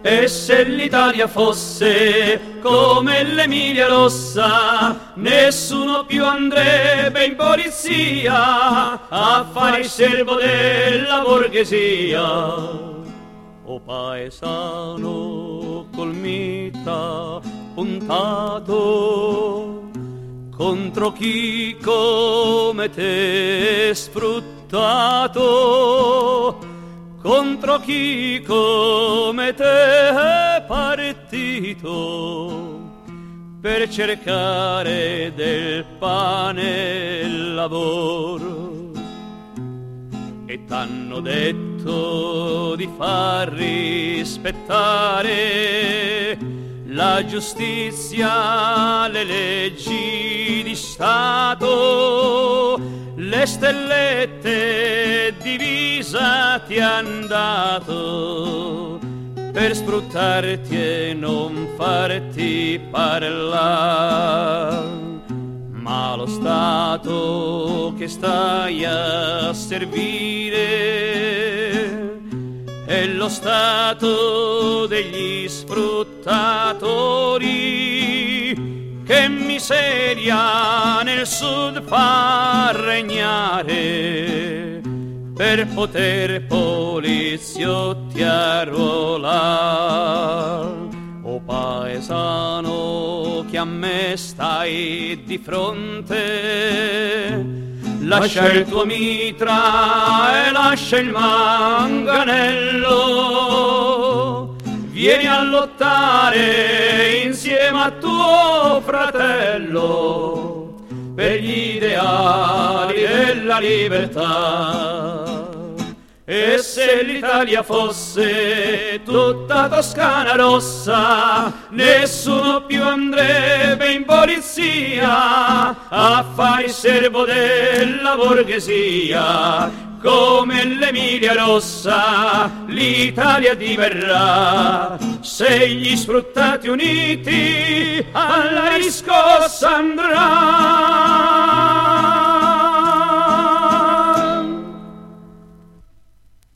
E se l'Italia fosse come l'Emilia Rossa, nessuno più andrebbe in polizia a fare il servo della borghesia. O paesano col mitra puntato contro chi come te è sfruttato, contro chi come te è partito per cercare del pane il lavoro. E t'hanno detto di far rispettare la giustizia, le leggi di Stato, le stellette divisa ti han dato per sfruttarti e non farti parlare. Ma lo Stato che stai a servire è lo Stato degli sfruttatori, che miseria nel sud fa regnare per poter poliziotti arruolare. O paesano che a me stai di fronte, lascia il tuo mitra e lascia il manganello, vieni a lottare insieme a tuo fratello per gli ideali della libertà. E se l'Italia fosse tutta Toscana rossa, nessuno più andrebbe in polizia a fare il servo della borghesia. Come l'Emilia Rossa l'Italia diverrà se gli sfruttati uniti alla riscossa andrà.